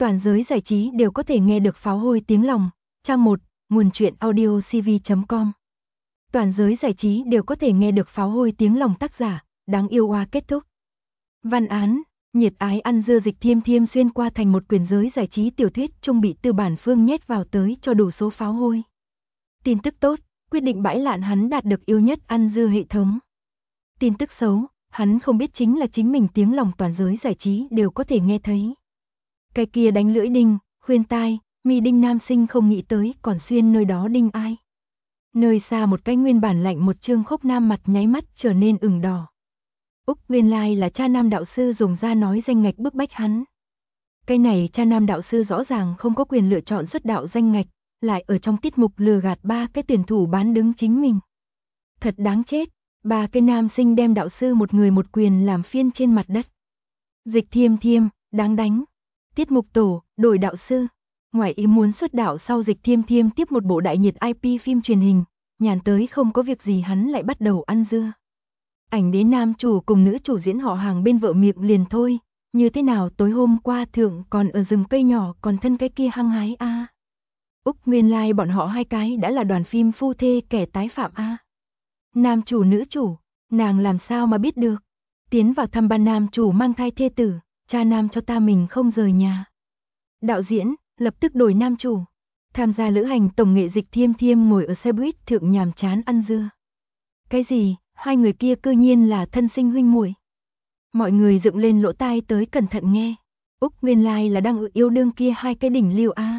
Toàn giới giải trí đều có thể nghe được pháo hôi tiếng lòng. Trang 1, nguồn truyện audiocv.com. Toàn giới giải trí đều có thể nghe được pháo hôi tiếng lòng, tác giả, đáng yêu oa. Kết thúc. Văn án, nhiệt ái ăn dưa Dịch Thiêm Thiêm xuyên qua thành một quyển giới giải trí tiểu thuyết trung bị Tư Bản Phương nhét vào tới cho đủ số pháo hôi. Tin tức tốt, quyết định bãi lạn hắn đạt được yêu nhất ăn dưa hệ thống. Tin tức xấu, hắn không biết chính là chính mình tiếng lòng toàn giới giải trí đều có thể nghe thấy. Cái kia đánh lưỡi đinh, khuyên tai, mi đinh nam sinh không nghĩ tới còn xuyên nơi đó đinh ai. Nơi xa một cái nguyên bản lạnh một trương khốc nam mặt nháy mắt trở nên ửng đỏ. Úc, nguyên lai là cha nam đạo sư dùng ra nói danh ngạch bức bách hắn. Cái này cha nam đạo sư rõ ràng không có quyền lựa chọn xuất đạo danh ngạch, lại ở trong tiết mục lừa gạt ba cái tuyển thủ bán đứng chính mình. Thật đáng chết, ba cái nam sinh đem đạo sư một người một quyền làm phiên trên mặt đất. Dịch Thiêm Thiêm, đáng đánh. Tiết mục tổ, đổi đạo sư. Ngoài ý muốn xuất đạo sau, Dịch Thiêm Thiêm tiếp một bộ đại nhiệt IP phim truyền hình, nhàn tới không có việc gì hắn lại bắt đầu ăn dưa. Ảnh đế nam chủ cùng nữ chủ diễn họ Hàng bên vợ miệng liền thôi, như thế nào tối hôm qua thượng còn ở rừng cây nhỏ còn thân cái kia hăng hái a. Úc, nguyên lai bọn họ hai cái đã là đoàn phim phu thê kẻ tái phạm a. Nam chủ nữ chủ, nàng làm sao mà biết được? Tiến vào thăm ban nam chủ mang thai thê tử, cha nam cho ta mình không rời nhà. Đạo diễn, lập tức đổi nam chủ. Tham gia lữ hành tổng nghệ Dịch Thiêm Thiêm ngồi ở xe buýt thượng nhàm chán ăn dưa. Cái gì, hai người kia cư nhiên là thân sinh huynh muội. Mọi người dựng lên lỗ tai tới cẩn thận nghe. Úc, nguyên lai là đang yêu đương kia hai cái đỉnh lưu a.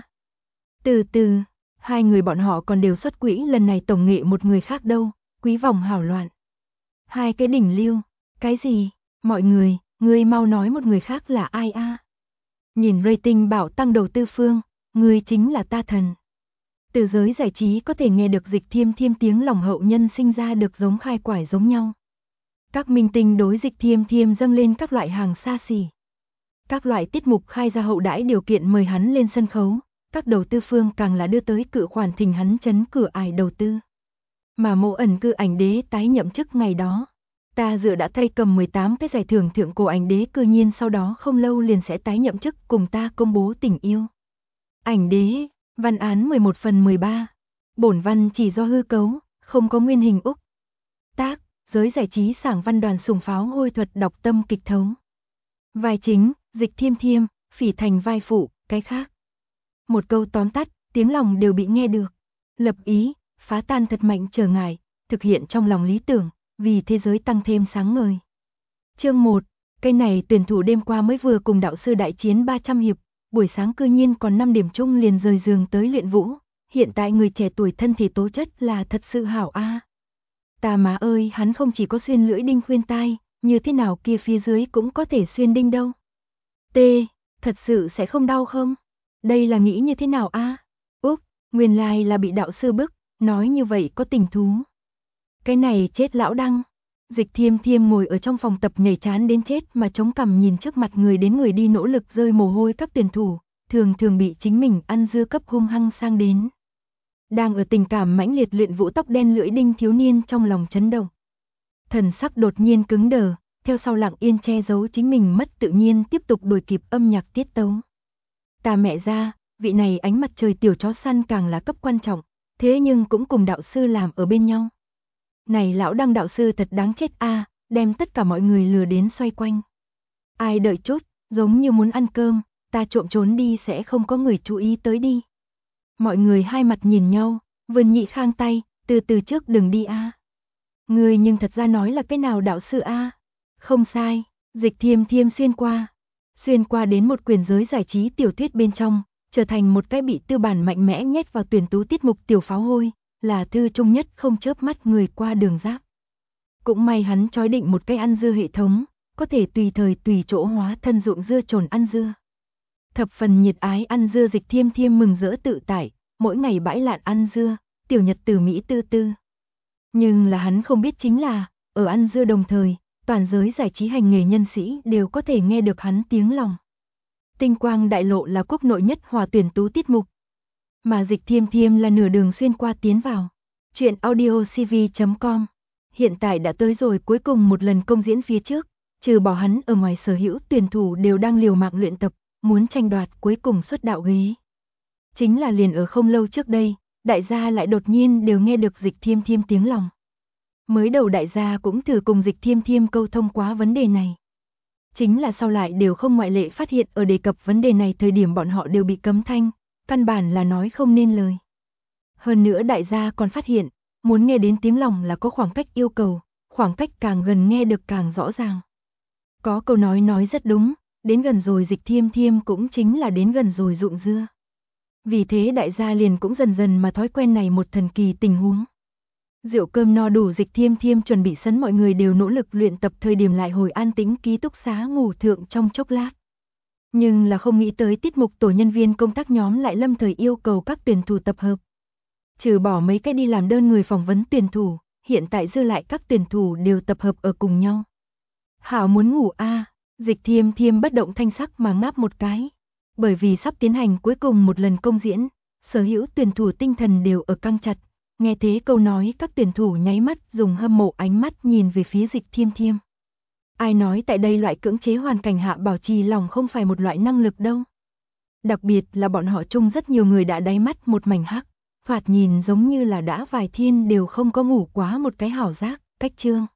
Từ từ, hai người bọn họ còn đều xuất quỹ lần này tổng nghệ một người khác đâu, quý vòng hảo loạn. Hai cái đỉnh lưu, cái gì, mọi người, ngươi mau nói một người khác là ai a? Nhìn rating bảo tăng đầu tư phương, ngươi chính là ta thần. Từ giới giải trí có thể nghe được Dịch Thiêm Thiêm tiếng lòng hậu nhân sinh ra được giống khai quải giống nhau. Các minh tinh đối Dịch Thiêm Thiêm dâng lên các loại hàng xa xỉ. Các loại tiết mục khai ra hậu đãi điều kiện mời hắn lên sân khấu, các đầu tư phương càng là đưa tới cự khoản thỉnh hắn chấn cửa ải đầu tư. Mà Mộ Ẩn Cư ảnh đế tái nhậm chức ngày đó, ta dựa đã thay cầm 18 cái giải thưởng thượng cổ ảnh đế cư nhiên sau đó không lâu liền sẽ tái nhậm chức cùng ta công bố tình yêu. Ảnh đế, văn án 11/13. Bổn văn chỉ do hư cấu, không có nguyên hình. Úc. Tác, giới giải trí sảng văn đoàn sùng pháo hôi thuật đọc tâm kịch thấu. Vai chính, Dịch Thiêm Thiêm, Phỉ Thành vai phụ, cái khác. Một câu tóm tắt, tiếng lòng đều bị nghe được. Lập ý, phá tan thật mạnh trở ngại, thực hiện trong lòng lý tưởng, vì thế giới tăng thêm sáng ngời. Chương 1, cây này tuyển thủ đêm qua mới vừa cùng đạo sư đại chiến 300 hiệp, buổi sáng cư nhiên còn 5 điểm chung liền rời giường tới luyện vũ, hiện tại người trẻ tuổi thân thể tố chất là thật sự hảo a. Ta má ơi, hắn không chỉ có xuyên lưỡi đinh khuyên tai, như thế nào kia phía dưới cũng có thể xuyên đinh đâu. T, thật sự sẽ không đau không? Đây là nghĩ như thế nào a? Úc, nguyên lai là bị đạo sư bức, nói như vậy có tình thú. Cái này chết lão đăng. Dịch Thiêm Thiêm ngồi ở trong phòng tập nhảy chán đến chết mà chống cằm nhìn trước mặt người đến người đi nỗ lực rơi mồ hôi các tuyển thủ, thường thường bị chính mình ăn dưa cấp hung hăng sang đến. Đang ở tình cảm mãnh liệt luyện vũ tóc đen lưỡi đinh thiếu niên trong lòng chấn động. Thần sắc đột nhiên cứng đờ, theo sau lặng yên che giấu chính mình mất tự nhiên tiếp tục đuổi kịp âm nhạc tiết tấu. Ta mẹ ra, vị này ánh mặt trời tiểu chó săn càng là cấp quan trọng, thế nhưng cũng cùng đạo sư làm ở bên nhau. Này lão đăng đạo sư thật đáng chết a, đem tất cả mọi người lừa đến xoay quanh. Ai đợi chút, giống như muốn ăn cơm, ta trộm trốn đi sẽ không có người chú ý tới đi. Mọi người hai mặt nhìn nhau, Vân Nhị khang tay, từ từ trước đừng đi a. Người nhưng thật ra nói là cái nào đạo sư a? Không sai, Dịch Thiêm Thiêm xuyên qua đến một quyển giới giải trí tiểu thuyết bên trong, trở thành một cái bị tư bản mạnh mẽ nhét vào tuyển tú tiết mục tiểu pháo hôi, là thư trung nhất không chớp mắt người qua đường giáp. Cũng may hắn trói định một cái ăn dưa hệ thống, có thể tùy thời tùy chỗ hóa thân ruộng dưa trồn ăn dưa. Thập phần nhiệt ái ăn dưa Dịch Thiêm Thiêm mừng rỡ tự tại, mỗi ngày bãi lạn ăn dưa, tiểu nhật từ Mỹ tư tư. Nhưng là hắn không biết chính là, ở ăn dưa đồng thời, toàn giới giải trí hành nghề nhân sĩ đều có thể nghe được hắn tiếng lòng. Tinh quang đại lộ là quốc nội nhất hòa tuyển tú tiết mục, mà Dịch Thiêm Thiêm là nửa đường xuyên qua tiến vào. Chuyện audiocv.com. Hiện tại đã tới rồi cuối cùng một lần công diễn phía trước, trừ bỏ hắn ở ngoài sở hữu tuyển thủ đều đang liều mạng luyện tập, muốn tranh đoạt cuối cùng suất đạo ghế. Chính là liền ở không lâu trước đây, đại gia lại đột nhiên đều nghe được Dịch Thiêm Thiêm tiếng lòng. Mới đầu đại gia cũng thử cùng Dịch Thiêm Thiêm câu thông quá vấn đề này. Chính là sau lại đều không ngoại lệ phát hiện ở đề cập vấn đề này thời điểm bọn họ đều bị cấm thanh, căn bản là nói không nên lời. Hơn nữa đại gia còn phát hiện, muốn nghe đến tiếng lòng là có khoảng cách yêu cầu, khoảng cách càng gần nghe được càng rõ ràng. Có câu nói rất đúng, đến gần rồi Dịch Thiêm Thiêm cũng chính là đến gần rồi rụng dưa. Vì thế đại gia liền cũng dần dần mà thói quen này một thần kỳ tình huống. Rượu cơm no đủ, Dịch Thiêm Thiêm chuẩn bị sẵn, mọi người đều nỗ lực luyện tập, thời điểm lại hồi an tĩnh ký túc xá ngủ thượng trong chốc lát. Nhưng là không nghĩ tới tiết mục tổ nhân viên công tác nhóm lại lâm thời yêu cầu các tuyển thủ tập hợp. Trừ bỏ mấy cái đi làm đơn người phỏng vấn tuyển thủ, hiện tại dư lại các tuyển thủ đều tập hợp ở cùng nhau. Hảo muốn ngủ a, Dịch Thiêm Thiêm bất động thanh sắc mà ngáp một cái. Bởi vì sắp tiến hành cuối cùng một lần công diễn, sở hữu tuyển thủ tinh thần đều ở căng chặt. Nghe thế câu nói, các tuyển thủ nháy mắt dùng hâm mộ ánh mắt nhìn về phía Dịch Thiêm Thiêm. Ai nói tại đây loại cưỡng chế hoàn cảnh hạ bảo trì lòng không phải một loại năng lực đâu. Đặc biệt là bọn họ chung rất nhiều người đã đáy mắt một mảnh hắc, thoạt nhìn giống như là đã vài thiên đều không có ngủ quá một cái hảo giác, cách trương.